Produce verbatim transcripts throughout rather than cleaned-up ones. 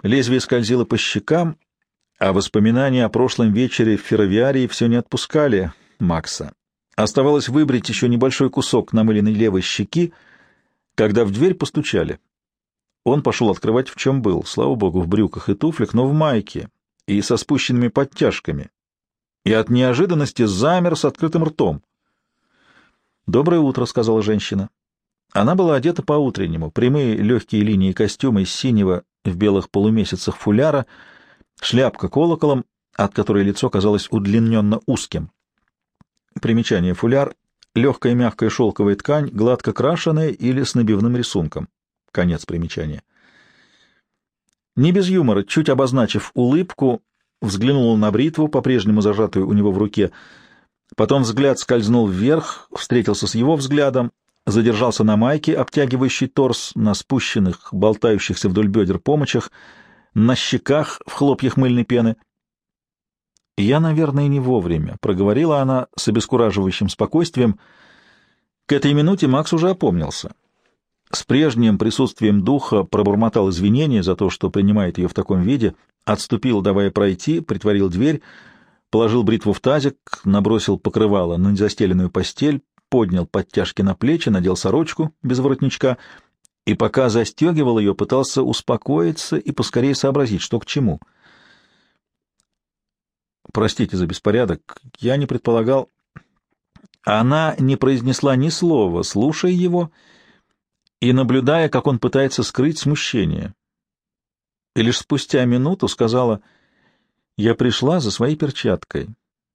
Лезвие скользило по щекам, а воспоминания о прошлом вечере в ферровиарии все не отпускали Макса. Оставалось выбрить еще небольшой кусок намыленной левой щеки, когда в дверь постучали. Он пошел открывать, в чем был, слава богу, в брюках и туфлях, но в майке и со спущенными подтяжками, и от неожиданности замер с открытым ртом. «Доброе утро», — сказала женщина. Она была одета по-утреннему, прямые легкие линии костюма из синего в белых полумесяцах фуляра, шляпка колоколом, от которой лицо казалось удлиненно узким. Примечание: фуляр — легкая мягкая шелковая ткань, гладко крашеная или с набивным рисунком. Конец примечания. Не без юмора, чуть обозначив улыбку, взглянула на бритву, по-прежнему зажатую у него в руке. Потом взгляд скользнул вверх, встретился с его взглядом, задержался на майке, обтягивающей торс, на спущенных, болтающихся вдоль бедер помочах, на щеках в хлопьях мыльной пены. «Я, наверное, не вовремя», — проговорила она с обескураживающим спокойствием. К этой минуте Макс уже опомнился. С прежним присутствием духа пробормотал извинения за то, что принимает ее в таком виде, отступил, давая пройти, притворил дверь, положил бритву в тазик, набросил покрывало на незастеленную постель, поднял подтяжки на плечи, надел сорочку без воротничка и, пока застегивал ее, пытался успокоиться и поскорее сообразить, что к чему. «Простите за беспорядок, я не предполагал...» Она не произнесла ни слова, слушая его и наблюдая, как он пытается скрыть смущение. И лишь спустя минуту сказала: «Я пришла за своей перчаткой».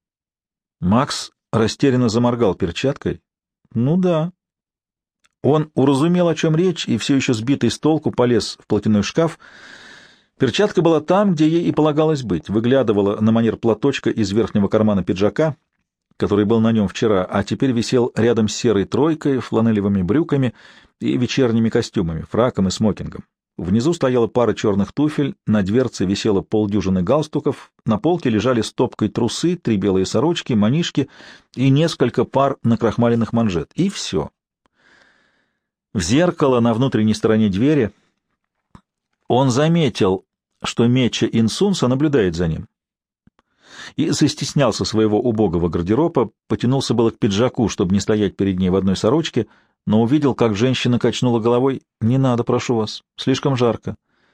Макс растерянно заморгал перчаткой. «Ну да». Он уразумел, о чем речь, и все еще сбитый с толку полез в платяной шкаф. Перчатка была там, где ей и полагалось быть, выглядывала на манер платочка из верхнего кармана пиджака, который был на нем вчера, а теперь висел рядом с серой тройкой, фланелевыми брюками и вечерними костюмами, фраком и смокингом. Внизу стояла пара черных туфель, на дверце висело полдюжины галстуков, на полке лежали стопкой трусы, три белые сорочки, манишки и несколько пар накрахмаленных манжет. И все. В зеркало на внутренней стороне двери он заметил, что Меча Инсунса наблюдает за ним, и застеснялся своего убогого гардероба, потянулся было к пиджаку, чтобы не стоять перед ней в одной сорочке, но увидел, как женщина качнула головой. «Не надо, прошу вас, слишком жарко».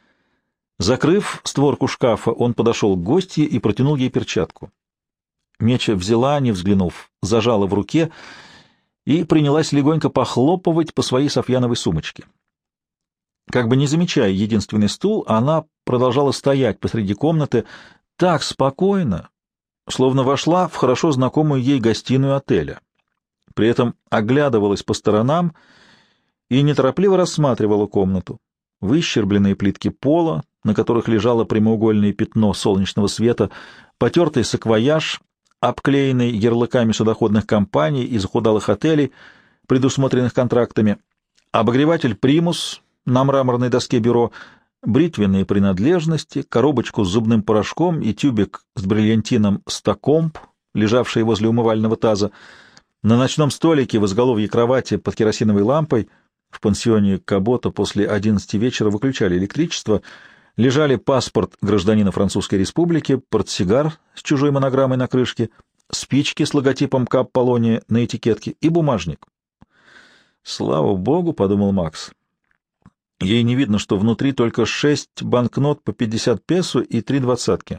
Закрыв створку шкафа, он подошел к гостье и протянул ей перчатку. Меча взяла, не взглянув, зажала в руке и принялась легонько похлопывать по своей софьяновой сумочке. Как бы не замечая единственный стул, она продолжала стоять посреди комнаты так спокойно, словно вошла в хорошо знакомую ей гостиную отеля. При этом оглядывалась по сторонам и неторопливо рассматривала комнату. Выщербленные плитки пола, на которых лежало прямоугольное пятно солнечного света, потертый саквояж, обклеенный ярлыками судоходных компаний и захудалых отелей, предусмотренных контрактами, обогреватель «Примус» на мраморной доске бюро, бритвенные принадлежности, коробочку с зубным порошком и тюбик с бриллиантином «Стакомб», лежавшие возле умывального таза. На ночном столике в изголовье кровати под керосиновой лампой, в пансионе Кабота после одиннадцати вечера выключали электричество, лежали паспорт гражданина Французской Республики, портсигар с чужой монограммой на крышке, спички с логотипом Кап Полония на этикетке и бумажник. «Слава богу», — подумал Макс, — ей не видно, что внутри только шесть банкнот по пятьдесят песо и три двадцатки.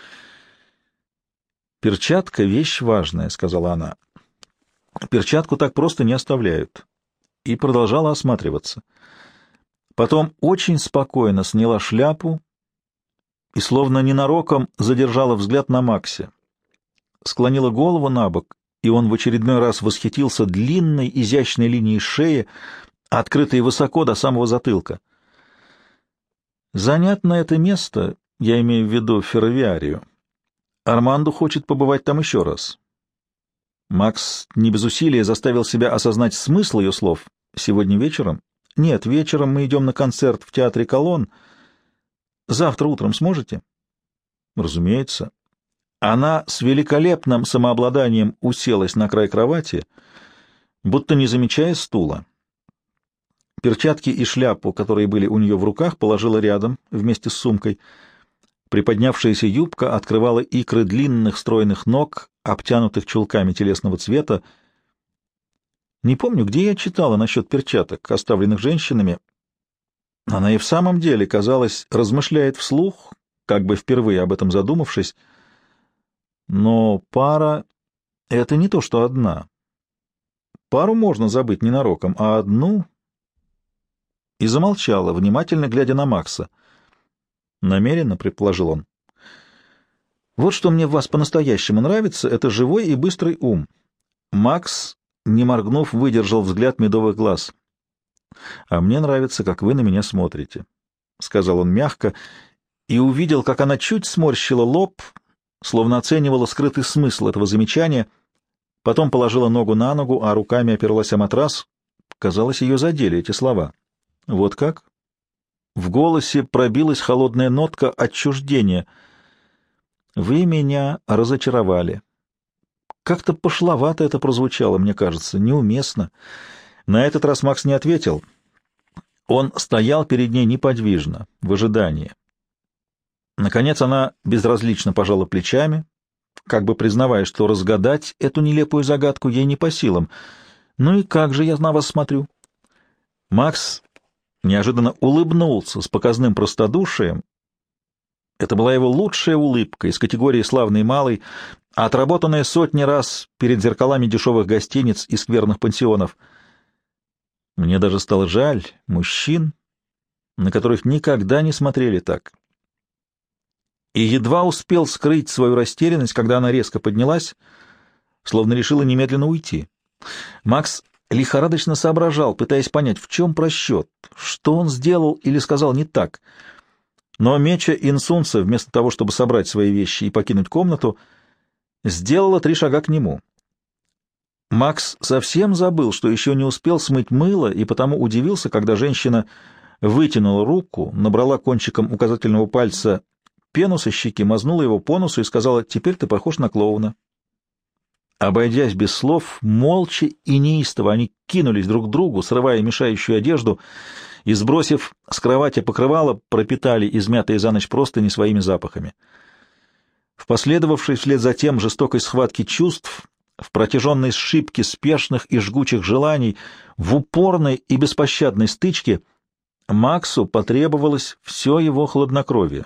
«Перчатка — вещь важная», — сказала она. «Перчатку так просто не оставляют». И продолжала осматриваться. Потом очень спокойно сняла шляпу и, словно ненароком, задержала взгляд на Максе. Склонила голову на бок, и он в очередной раз восхитился длинной, изящной линией шеи, открытой высоко до самого затылка. Занятно это место, я имею в виду ферровиарию. Армандо хочет побывать там еще раз. Макс не без усилия заставил себя осознать смысл ее слов. Сегодня вечером? Нет, вечером мы идем на концерт в театре Колонн. Завтра утром сможете? Разумеется. Она с великолепным самообладанием уселась на край кровати, будто не замечая стула. Перчатки и шляпу, которые были у нее в руках, положила рядом вместе с сумкой. Приподнявшаяся юбка открывала икры длинных стройных ног, обтянутых чулками телесного цвета. Не помню, где я читала насчет перчаток, оставленных женщинами. Она и в самом деле, казалось, размышляет вслух, как бы впервые об этом задумавшись. Но пара — это не то, что одна. Пару можно забыть ненароком, а одну... И замолчала, внимательно глядя на Макса. Намеренно, предположил он. Вот что мне в вас по-настоящему нравится — это живой и быстрый ум. Макс, не моргнув, выдержал взгляд медовых глаз. А мне нравится, как вы на меня смотрите, — сказал он мягко, и увидел, как она чуть сморщила лоб, словно оценивала скрытый смысл этого замечания, потом положила ногу на ногу, а руками оперлась о матрас. Казалось, ее задели эти слова. Вот как? В голосе пробилась холодная нотка отчуждения. Вы меня разочаровали. Как-то пошловато это прозвучало, мне кажется, неуместно. На этот раз Макс не ответил. Он стоял перед ней неподвижно, в ожидании. Наконец она безразлично пожала плечами, как бы признавая, что разгадать эту нелепую загадку ей не по силам. «Ну и как же я на вас смотрю?» Макс неожиданно улыбнулся с показным простодушием. Это была его лучшая улыбка из категории «славный малый», отработанная сотни раз перед зеркалами дешевых гостиниц и скверных пансионов. Мне даже стало жаль мужчин, на которых никогда не смотрели так. И едва успел скрыть свою растерянность, когда она резко поднялась, словно решила немедленно уйти. Макс лихорадочно соображал, пытаясь понять, в чем просчет, что он сделал или сказал не так. Но Меча Инсунца, вместо того, чтобы собрать свои вещи и покинуть комнату, сделала три шага к нему. Макс совсем забыл, что еще не успел смыть мыло, и потому удивился, когда женщина вытянула руку, набрала кончиком указательного пальца пену со щеки, мазнула его по носу и сказала: «Теперь ты похож на клоуна». Обойдясь без слов, молча и неистово они кинулись друг к другу, срывая мешающую одежду, и, сбросив с кровати покрывало, пропитали измятые за ночь простыни своими запахами. В последовавшей вслед за тем жестокой схватке чувств, в протяженной сшибке спешных и жгучих желаний, в упорной и беспощадной стычке Максу потребовалось все его хладнокровие.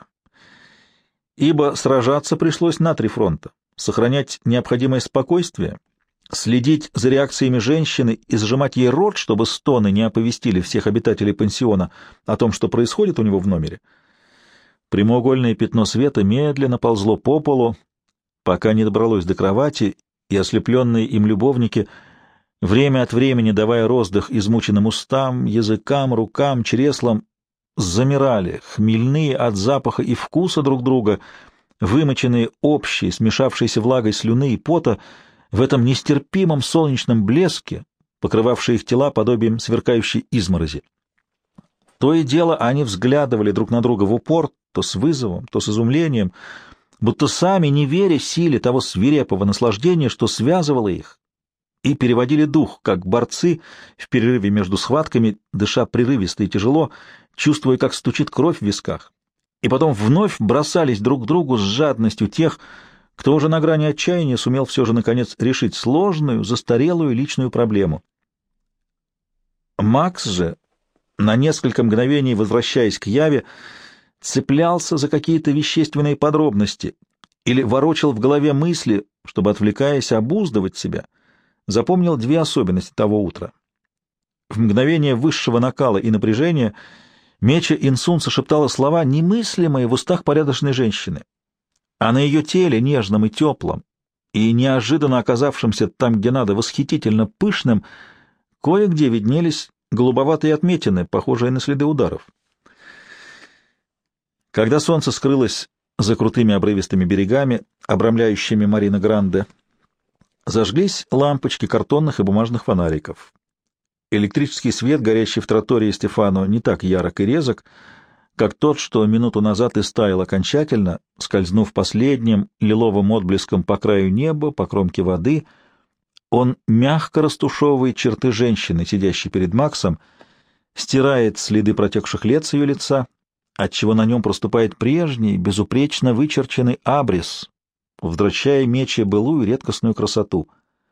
Ибо сражаться пришлось на три фронта: сохранять необходимое спокойствие, следить за реакциями женщины и сжимать ей рот, чтобы стоны не оповестили всех обитателей пансиона о том, что происходит у него в номере. Прямоугольное пятно света медленно ползло по полу, пока не добралось до кровати, и ослепленные им любовники, время от времени давая роздых измученным устам, языкам, рукам, чреслам, замирали, хмельные от запаха и вкуса друг друга, вымоченные общей, смешавшейся влагой слюны и пота, в этом нестерпимом солнечном блеске, покрывавшие их тела подобием сверкающей изморози. То и дело они взглядывали друг на друга в упор, то с вызовом, то с изумлением, будто сами не веря силе того свирепого наслаждения, что связывало их, и переводили дух, как борцы в перерыве между схватками, дыша прерывисто и тяжело, чувствуя, как стучит кровь в висках, и потом вновь бросались друг к другу с жадностью тех, кто уже на грани отчаяния сумел все же, наконец, решить сложную, застарелую личную проблему. Макс же, на несколько мгновений возвращаясь к Яве, цеплялся за какие-то вещественные подробности или ворочал в голове мысли, чтобы, отвлекаясь, обуздывать себя, запомнил две особенности того утра. В мгновение высшего накала и напряжения Меча Инсунца шептала слова, немыслимые в устах порядочной женщины, а на ее теле, нежном и теплом, и неожиданно оказавшимся там, где надо, восхитительно пышным, кое-где виднелись голубоватые отметины, похожие на следы ударов. Когда солнце скрылось за крутыми обрывистыми берегами, обрамляющими Марина Гранде, зажглись лампочки картонных и бумажных фонариков. Электрический свет, горящий в тротории Стефано, не так ярок и резок, как тот, что минуту назад истаял окончательно, скользнув последним лиловым отблеском по краю неба, по кромке воды. Он мягко растушевывает черты женщины, сидящей перед Максом, стирает следы протекших лет с ее лица, отчего на нем проступает прежний, безупречно вычерченный абрис, возвращая мече былую редкостную красоту.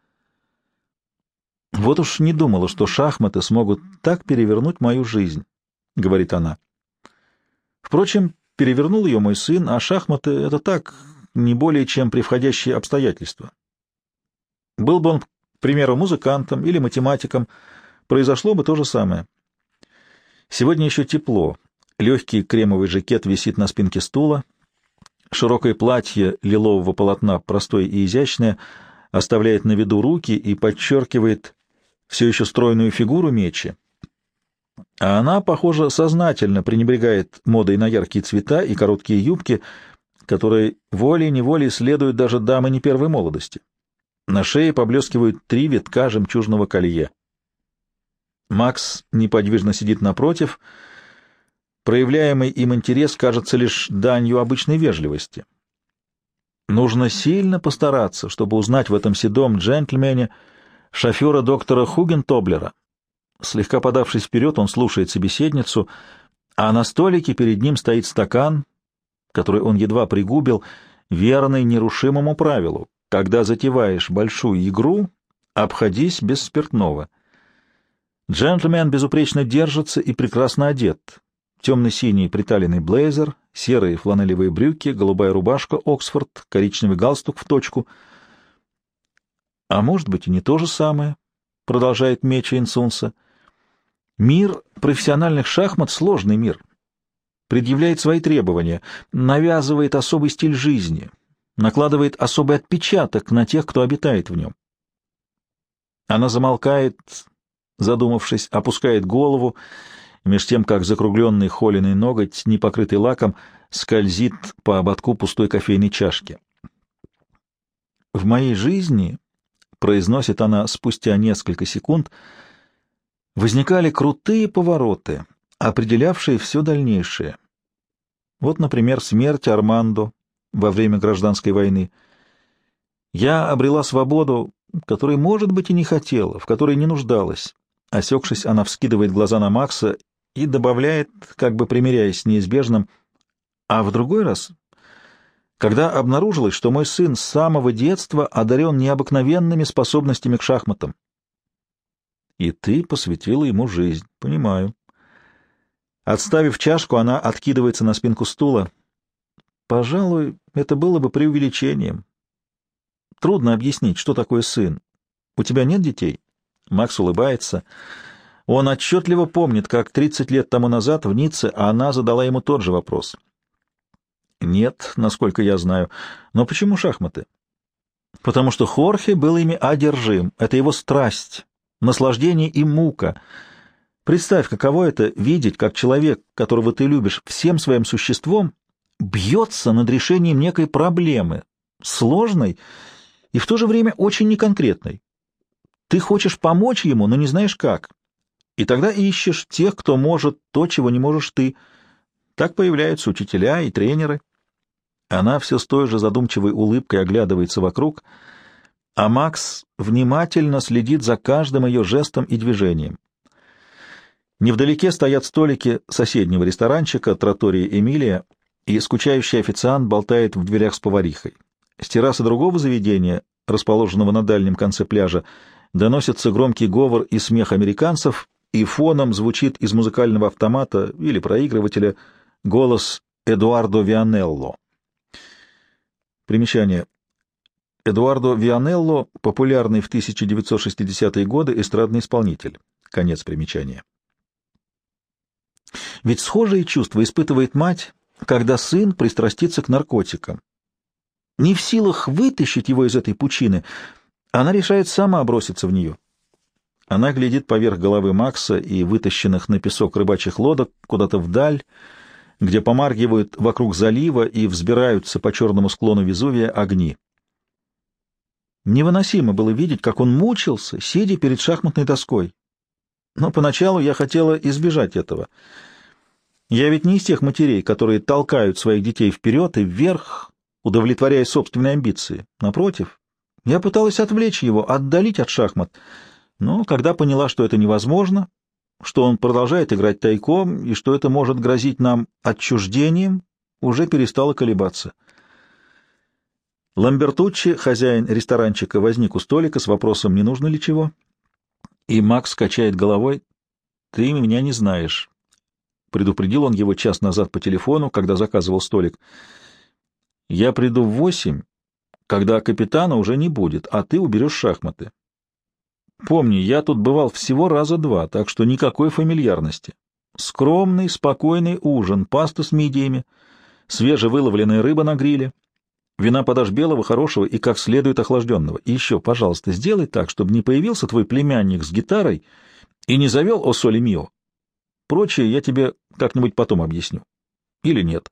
«Вот уж не думала, что шахматы смогут так перевернуть мою жизнь», — говорит она. «Впрочем, перевернул ее мой сын, а шахматы — это так, не более чем превходящие обстоятельства. Был бы он, к примеру, музыкантом или математиком, произошло бы то же самое. Сегодня еще тепло, легкий кремовый жакет висит на спинке стула, широкое платье лилового полотна, простое и изящное, оставляет на виду руки и подчеркивает все еще стройную фигуру мечи. А она, похоже, сознательно пренебрегает модой на яркие цвета и короткие юбки, которые волей-неволей следуют даже дамы не первой молодости. На шее поблескивают три витка жемчужного колье. Макс неподвижно сидит напротив. Проявляемый им интерес кажется лишь данью обычной вежливости. Нужно сильно постараться, чтобы узнать в этом седом джентльмене шофера доктора Хугентоблера. Слегка подавшись вперед, он слушает собеседницу, а на столике перед ним стоит стакан, который он едва пригубил, верный нерушимому правилу: когда затеваешь большую игру, обходись без спиртного. Джентльмен безупречно держится и прекрасно одет. Темно-синий приталенный блейзер, серые фланелевые брюки, голубая рубашка Оксфорд, коричневый галстук в точку. А может быть и не то же самое, продолжает Меча Инсунса. Мир профессиональных шахмат — сложный мир. Предъявляет свои требования, навязывает особый стиль жизни, накладывает особый отпечаток на тех, кто обитает в нем. Она замолкает, задумавшись, опускает голову, меж тем, как закругленный холеный ноготь, не покрытый лаком, скользит по ободку пустой кофейной чашки. «В моей жизни, — произносит она спустя несколько секунд, — возникали крутые повороты, определявшие все дальнейшее. Вот, например, смерть Армандо во время гражданской войны. Я обрела свободу, которой, может быть, и не хотела, в которой не нуждалась». Осекшись, она вскидывает глаза на Макса и добавляет, как бы примиряясь с неизбежным: «А в другой раз, когда обнаружилось, что мой сын с самого детства одарен необыкновенными способностями к шахматам». «И ты посвятила ему жизнь, понимаю». Отставив чашку, она откидывается на спинку стула. «Пожалуй, это было бы преувеличением. Трудно объяснить, что такое сын. У тебя нет детей?» Макс улыбается. Он отчетливо помнит, как тридцать лет тому назад в Ницце она задала ему тот же вопрос. «Нет, насколько я знаю. Но почему шахматы?» «Потому что Хорхе был ими одержим. Это его страсть, наслаждение и мука. Представь, каково это — видеть, как человек, которого ты любишь всем своим существом, бьется над решением некой проблемы, сложной и в то же время очень неконкретной. Ты хочешь помочь ему, но не знаешь как. И тогда ищешь тех, кто может то, чего не можешь ты. Так появляются учителя и тренеры». Она все с той же задумчивой улыбкой оглядывается вокруг, а Макс внимательно следит за каждым ее жестом и движением. Невдалеке стоят столики соседнего ресторанчика «Траттория Эмилия», и скучающий официант болтает в дверях с поварихой. С террасы другого заведения, расположенного на дальнем конце пляжа, доносится громкий говор и смех американцев, и фоном звучит из музыкального автомата или проигрывателя голос Эдуардо Вианелло. Примечание. Эдуардо Вианелло — популярный в тысяча девятьсот шестидесятые годы эстрадный исполнитель. Конец примечания. Ведь схожие чувства испытывает мать, когда сын пристрастится к наркотикам. Не в силах вытащить его из этой пучины, она решает сама броситься в нее. Она глядит поверх головы Макса и вытащенных на песок рыбачьих лодок куда-то вдаль, где помаргивают вокруг залива и взбираются по черному склону Везувия огни. Невыносимо было видеть, как он мучился, сидя перед шахматной доской. Но поначалу я хотела избежать этого. Я ведь не из тех матерей, которые толкают своих детей вперед и вверх, удовлетворяя собственные амбиции. Напротив, я пыталась отвлечь его, отдалить от шахмат, но когда поняла, что это невозможно, что он продолжает играть тайком и что это может грозить нам отчуждением, уже перестала колебаться. Ламбертуччи, хозяин ресторанчика, возник у столика с вопросом, не нужно ли чего, и Макс качает головой. «Ты меня не знаешь», — предупредил он его час назад по телефону, когда заказывал столик. «Я приду в восемь, когда капитана уже не будет, а ты уберешь шахматы. Помни, я тут бывал всего раза два, так что никакой фамильярности. Скромный, спокойный ужин, паста с мидиями, свежевыловленная рыба на гриле. Вина подашь белого, хорошего и как следует охлажденного. И еще, пожалуйста, сделай так, чтобы не появился твой племянник с гитарой и не завел «О соле мио». Прочее я тебе как-нибудь потом объясню. Или нет.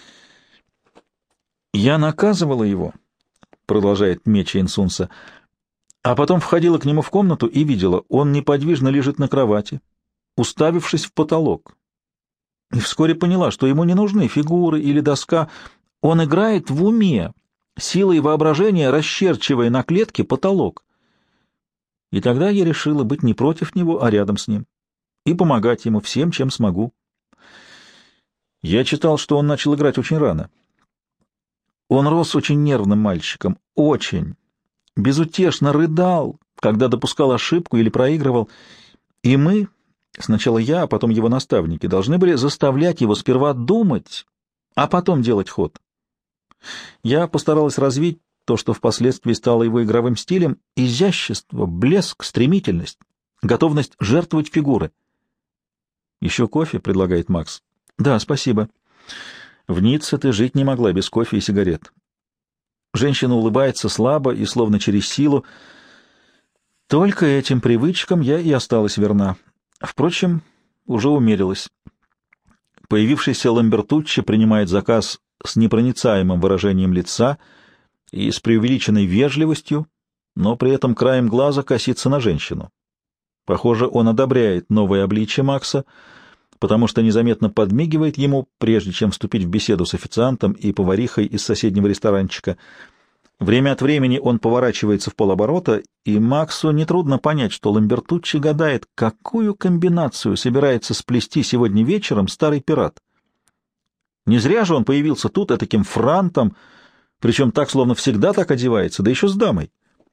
Я наказывала его, — продолжает Мечи Инсунса, — а потом входила к нему в комнату и видела, он неподвижно лежит на кровати, уставившись в потолок. И вскоре поняла, что ему не нужны фигуры или доска. Он играет в уме, силой воображения расчерчивая на клетке потолок. И тогда я решила быть не против него, а рядом с ним, и помогать ему всем, чем смогу. Я читал, что он начал играть очень рано. Он рос очень нервным мальчиком, очень. Безутешно рыдал, когда допускал ошибку или проигрывал. И мы, сначала я, а потом его наставники, должны были заставлять его сперва думать, а потом делать ход. Я постаралась развить то, что впоследствии стало его игровым стилем: изящество, блеск, стремительность, готовность жертвовать фигуры. «Еще кофе?» — предлагает Макс. «Да, спасибо. В Ницце ты жить не могла без кофе и сигарет». Женщина улыбается слабо и словно через силу. Только этим привычкам я и осталась верна. Впрочем, уже умерилась. Появившийся Ламбертуччи принимает заказ с непроницаемым выражением лица и с преувеличенной вежливостью, но при этом краем глаза косится на женщину. Похоже, он одобряет новое обличие Макса, потому что незаметно подмигивает ему, прежде чем вступить в беседу с официантом и поварихой из соседнего ресторанчика. Время от времени он поворачивается в полоборота, и Максу нетрудно понять, что Ламбертуччи гадает, какую комбинацию собирается сплести сегодня вечером старый пират. Не зря же он появился тут этаким франтом, причем так, словно всегда так одевается, да еще с дамой.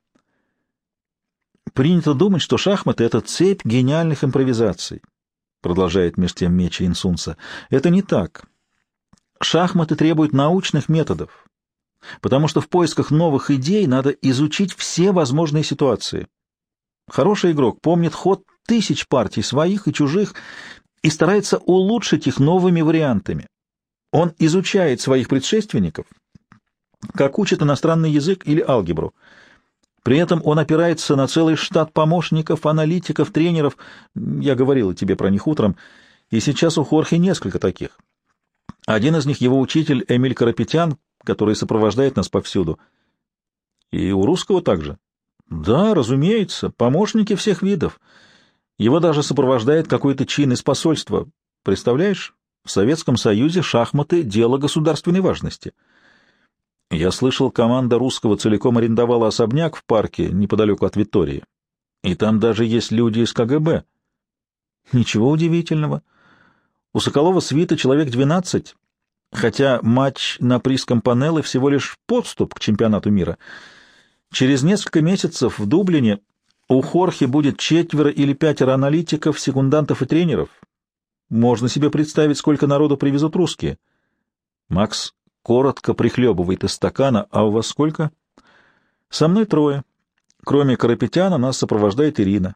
«Принято думать, что шахматы — это цепь гениальных импровизаций», — продолжает меж тем Мечи Инсунса. «Это не так. Шахматы требуют научных методов, потому что в поисках новых идей надо изучить все возможные ситуации. Хороший игрок помнит ход тысяч партий своих и чужих и старается улучшить их новыми вариантами. Он изучает своих предшественников, как учит иностранный язык или алгебру. При этом он опирается на целый штат помощников, аналитиков, тренеров. Я говорила тебе про них утром, и сейчас у Хорхе несколько таких. Один из них — его учитель Эмиль Карапетян, который сопровождает нас повсюду. И у русского также. Да, разумеется, помощники всех видов. Его даже сопровождает какой-то чин из посольства. Представляешь, в Советском Союзе шахматы — дело государственной важности. Я слышал, команда русского целиком арендовала особняк в парке неподалеку от Виттории. И там даже есть люди из ка гэ бэ. Ничего удивительного. У Соколова свита человек двенадцать, хотя матч на приз Кампанеллы всего лишь подступ к чемпионату мира. Через несколько месяцев в Дублине у Хорхе будет четверо или пятеро аналитиков, секундантов и тренеров. Можно себе представить, сколько народу привезут русские. Макс коротко прихлебывает из стакана. А у вас сколько? Со мной трое. Кроме Карапетяна нас сопровождает Ирина.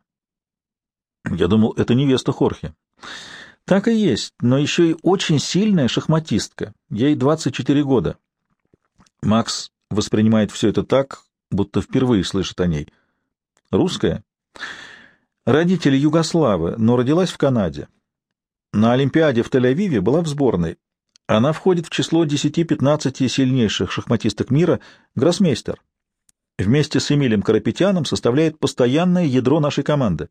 Я думал, это невеста Хорхе. Так и есть, но еще и очень сильная шахматистка. Ей двадцать четыре года. Макс воспринимает все это так, будто впервые слышит о ней. Русская? Родители югославы, но родилась в Канаде. На Олимпиаде в Тель-Авиве была в сборной. Она входит в число десяти-пятнадцати сильнейших шахматисток мира, гроссмейстер. Вместе с Эмилем Карапетяном составляет постоянное ядро нашей команды.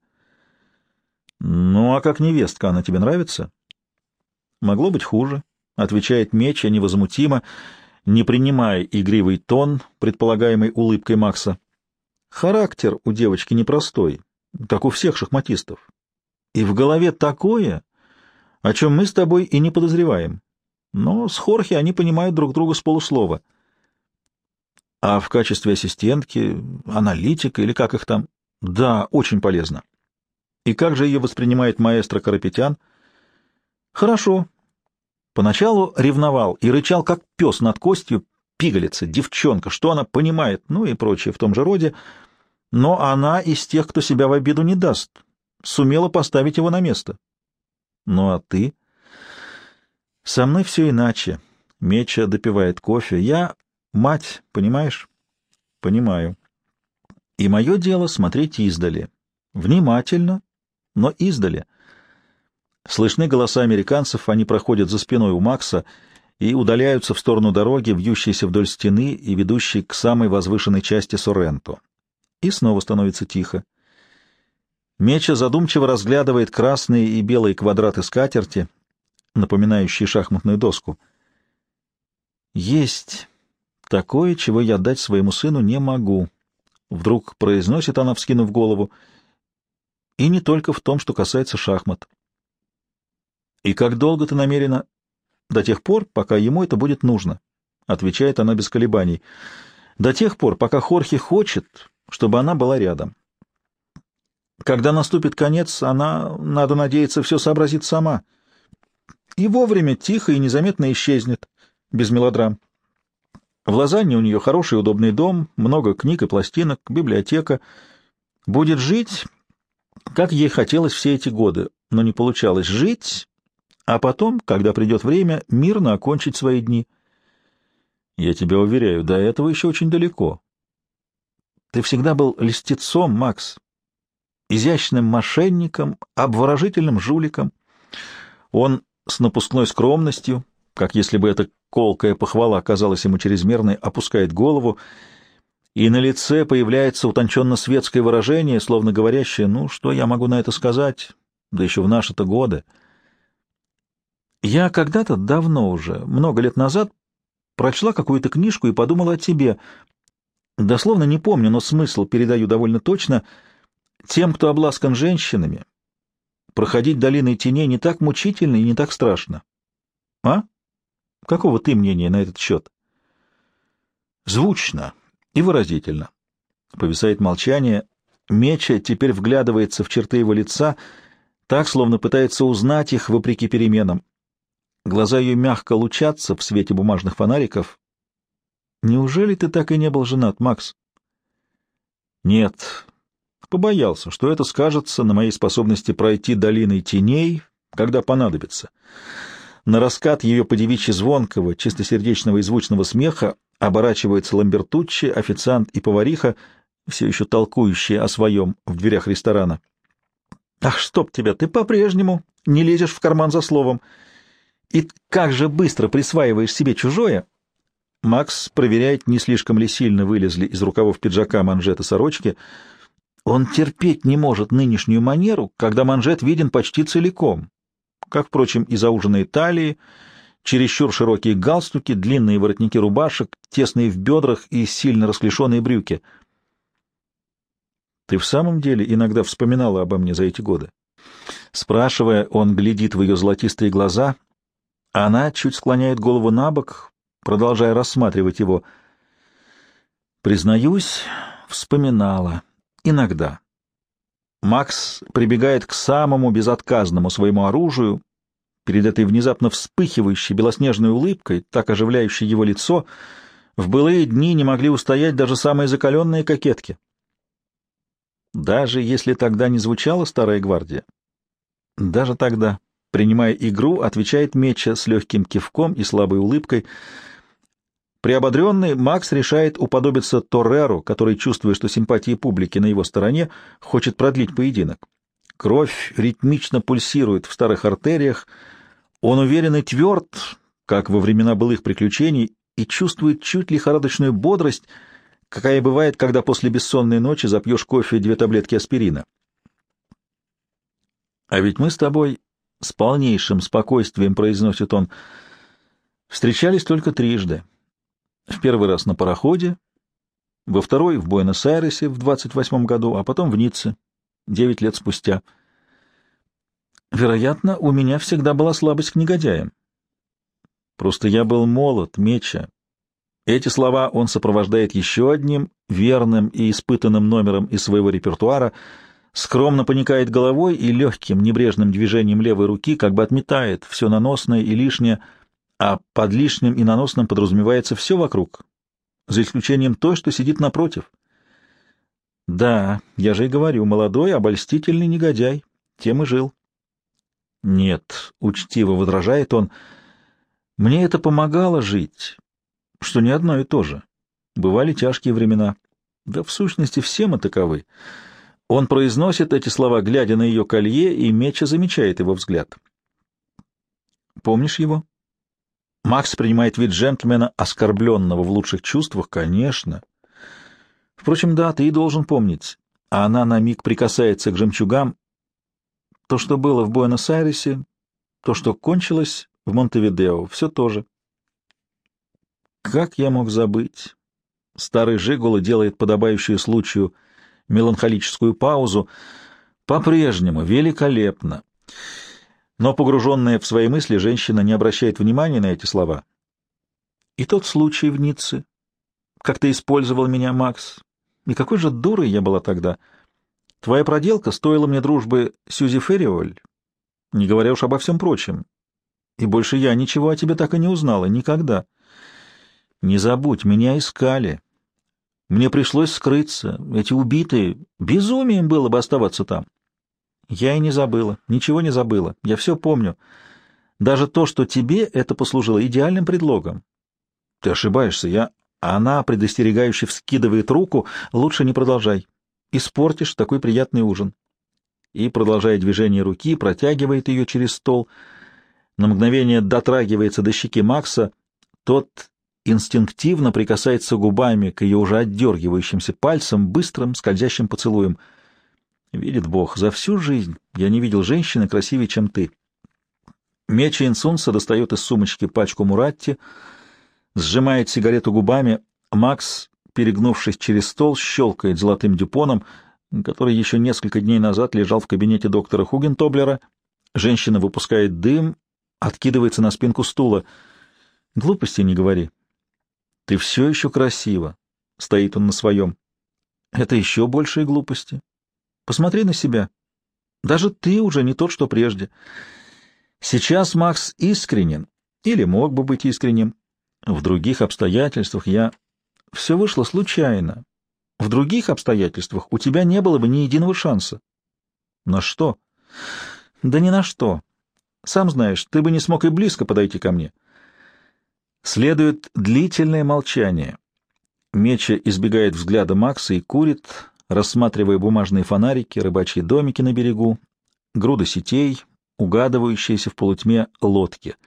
«Ну, а как невестка, она тебе нравится?» «Могло быть хуже», — отвечает Меча невозмутимо, не принимая игривый тон, предполагаемой улыбкой Макса. «Характер у девочки непростой, как у всех шахматистов. И в голове такое, о чем мы с тобой и не подозреваем. Но с Хорхе они понимают друг друга с полуслова. А в качестве ассистентки, аналитика или как их там? Да, очень полезно. И как же ее воспринимает маэстро Карапетян? Хорошо. Поначалу ревновал и рычал, как пес над костью, пигалица, девчонка, что она понимает, ну и прочее в том же роде, но она из тех, кто себя в обиду не даст, сумела поставить его на место. Ну а ты? Со мной все иначе. Меча допивает кофе. Я мать, понимаешь? Понимаю. И мое дело смотреть издали. Внимательно, но издали. Слышны голоса американцев, они проходят за спиной у Макса и удаляются в сторону дороги, вьющейся вдоль стены и ведущей к самой возвышенной части Сорренто. И снова становится тихо. Меча задумчиво разглядывает красные и белые квадраты скатерти, напоминающие шахматную доску. «Есть такое, чего я дать своему сыну не могу», — вдруг произносит она, вскинув голову. «И не только в том, что касается шахмат». «И как долго ты намерена?» «До тех пор, пока ему это будет нужно», — отвечает она без колебаний. «До тех пор, пока Хорхе хочет, чтобы она была рядом. Когда наступит конец, она, надо надеяться, все сообразит сама. И вовремя, тихо и незаметно исчезнет, без мелодрам. В Лозанне у нее хороший удобный дом, много книг и пластинок, библиотека. Будет жить, как ей хотелось все эти годы, но не получалось жить, а потом, когда придет время, мирно окончить свои дни. Я тебя уверяю, до этого еще очень далеко. Ты всегда был льстецом, Макс, изящным мошенником, обворожительным жуликом. Он с напускной скромностью, как если бы эта колкая похвала казалась ему чрезмерной, опускает голову, и на лице появляется утонченно-светское выражение, словно говорящее: «Ну, что я могу на это сказать? Да еще в наши-то годы». Я когда-то, давно уже, много лет назад, прочла какую-то книжку и подумала о тебе. Дословно не помню, но смысл передаю довольно точно. Тем, кто обласкан женщинами, проходить долиной теней не так мучительно и не так страшно. А? Какого ты мнения на этот счет? Звучно и выразительно. Повисает молчание. Меча теперь вглядывается в черты его лица, так, словно пытается узнать их вопреки переменам. Глаза ее мягко лучатся в свете бумажных фонариков. Неужели ты так и не был женат, Макс? Нет. Побоялся, что это скажется на моей способности пройти долиной теней, когда понадобится. На раскат ее подевичьи звонкого, чистосердечного и звучного смеха оборачиваются Ламбертуччи, официант и повариха, все еще толкующие о своем в дверях ресторана. Ах, чтоб тебя, ты по-прежнему не лезешь в карман за словом. И как же быстро присваиваешь себе чужое. Макс проверяет, не слишком ли сильно вылезли из рукавов пиджака манжеты сорочки. Он терпеть не может нынешнюю манеру, когда манжет виден почти целиком, как, впрочем, и зауженные талии, чересчур широкие галстуки, длинные воротники рубашек, тесные в бедрах и сильно расклешенные брюки. Ты в самом деле иногда вспоминала обо мне за эти годы? Спрашивая, он глядит в ее золотистые глаза, а она чуть склоняет голову на бок, продолжая рассматривать его. Признаюсь, вспоминала. Иногда. Макс прибегает к самому безотказному своему оружию, перед этой внезапно вспыхивающей белоснежной улыбкой, так оживляющей его лицо. В былые дни не могли устоять даже самые закаленные кокетки. Даже если тогда не звучала старая гвардия? Даже тогда, принимая игру, отвечает Меча с легким кивком и слабой улыбкой. Приободренный, Макс решает уподобиться Торреру, который, чувствуя, что симпатии публики на его стороне, хочет продлить поединок. Кровь ритмично пульсирует в старых артериях, он уверен и тверд, как во времена былых приключений, и чувствует чуть лихорадочную бодрость, какая бывает, когда после бессонной ночи запьешь кофе и две таблетки аспирина. «А ведь мы с тобой с полнейшим спокойствием», — произносит он, — «встречались только трижды. В первый раз на пароходе, во второй — в Буэнос-Айресе в двадцать восьмом году, а потом в Ницце, девять лет спустя. Вероятно, у меня всегда была слабость к негодяям. Просто я был молод, Меча. Эти слова он сопровождает еще одним верным и испытанным номером из своего репертуара, скромно поникает головой и легким небрежным движением левой руки как бы отметает все наносное и лишнее, а под лишним и наносным подразумевается все вокруг, за исключением той, что сидит напротив. Да, я же и говорю, молодой, обольстительный негодяй, тем и жил. Нет, учтиво возражает он, мне это помогало жить, что не одно и то же. Бывали тяжкие времена. Да в сущности все мы таковы. Он произносит эти слова, глядя на ее колье, и Меча замечает его взгляд. Помнишь его? Макс принимает вид джентльмена, оскорбленного в лучших чувствах, конечно. Впрочем, да, ты и должен помнить. А она на миг прикасается к жемчугам. То, что было в Буэнос-Айресе, то, что кончилось в Монтевидео, все то же. Как я мог забыть? Старый Жигула делает подобающую случаю меланхолическую паузу. По-прежнему великолепно. Но, погруженная в свои мысли, женщина не обращает внимания на эти слова. И тот случай в Ницце. Как ты использовал меня, Макс. И какой же дурой я была тогда. Твоя проделка стоила мне дружбы Сьюзи Ферриоль, не говоря уж обо всем прочем. И больше я ничего о тебе так и не узнала. Никогда. Не забудь, меня искали. Мне пришлось скрыться. Эти убитые... Безумием было бы оставаться там. Я и не забыла. Ничего не забыла. Я все помню. Даже то, что тебе это послужило идеальным предлогом. Ты ошибаешься. Я... Она предостерегающе вскидывает руку. Лучше не продолжай. Испортишь такой приятный ужин. И, продолжая движение руки, протягивает ее через стол. На мгновение дотрагивается до щеки Макса. Тот инстинктивно прикасается губами к ее уже отдергивающимся пальцам, быстрым скользящим поцелуем. Видит Бог, за всю жизнь я не видел женщины красивее, чем ты. Меча Инсунса достает из сумочки пачку Муратти, сжимает сигарету губами. Макс, перегнувшись через стол, щелкает золотым дюпоном, который еще несколько дней назад лежал в кабинете доктора Хугентоблера. Женщина выпускает дым, откидывается на спинку стула. Глупости не говори. Ты все еще красива. Стоит он на своем. Это еще большие глупости. Посмотри на себя. Даже ты уже не тот, что прежде. Сейчас Макс искренен, или мог бы быть искренним. В других обстоятельствах я... Все вышло случайно. В других обстоятельствах у тебя не было бы ни единого шанса. На что? Да ни на что. Сам знаешь, ты бы не смог и близко подойти ко мне. Следует длительное молчание. Меча избегает взгляда Макса и курит, рассматривая бумажные фонарики, рыбачьи домики на берегу, груды сетей, угадывающиеся в полутьме лодки.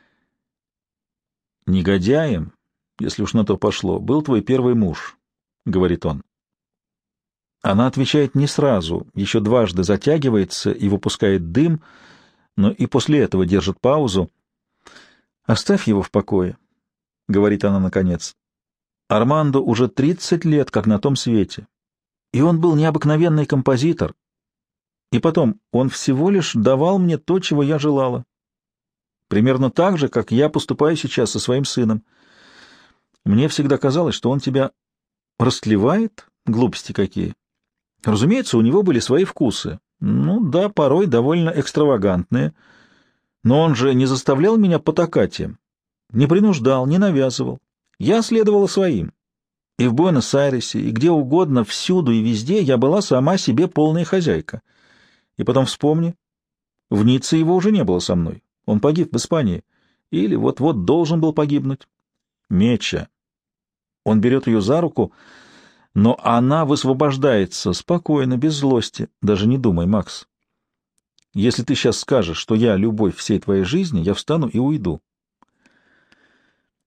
«Негодяем, если уж на то пошло, был твой первый муж», — говорит он. Она отвечает не сразу, еще дважды затягивается и выпускает дым, но и после этого держит паузу. «Оставь его в покое», — говорит она наконец. «Армандо уже тридцать лет, как на том свете, и он был необыкновенный композитор. И потом, он всего лишь давал мне то, чего я желала. Примерно так же, как я поступаю сейчас со своим сыном. Мне всегда казалось, что он тебя растлевает, глупости какие. Разумеется, у него были свои вкусы. Ну да, порой довольно экстравагантные. Но он же не заставлял меня потакать им, не принуждал, не навязывал. Я следовала своим. И в Буэнос-Айресе, и где угодно, всюду и везде я была сама себе полная хозяйка. И потом вспомни, в Ницце его уже не было со мной. Он погиб в Испании. Или вот-вот должен был погибнуть. Меча. Он берет ее за руку, но она высвобождается спокойно, без злости. Даже не думай, Макс. Если ты сейчас скажешь, что я любовь всей твоей жизни, я встану и уйду.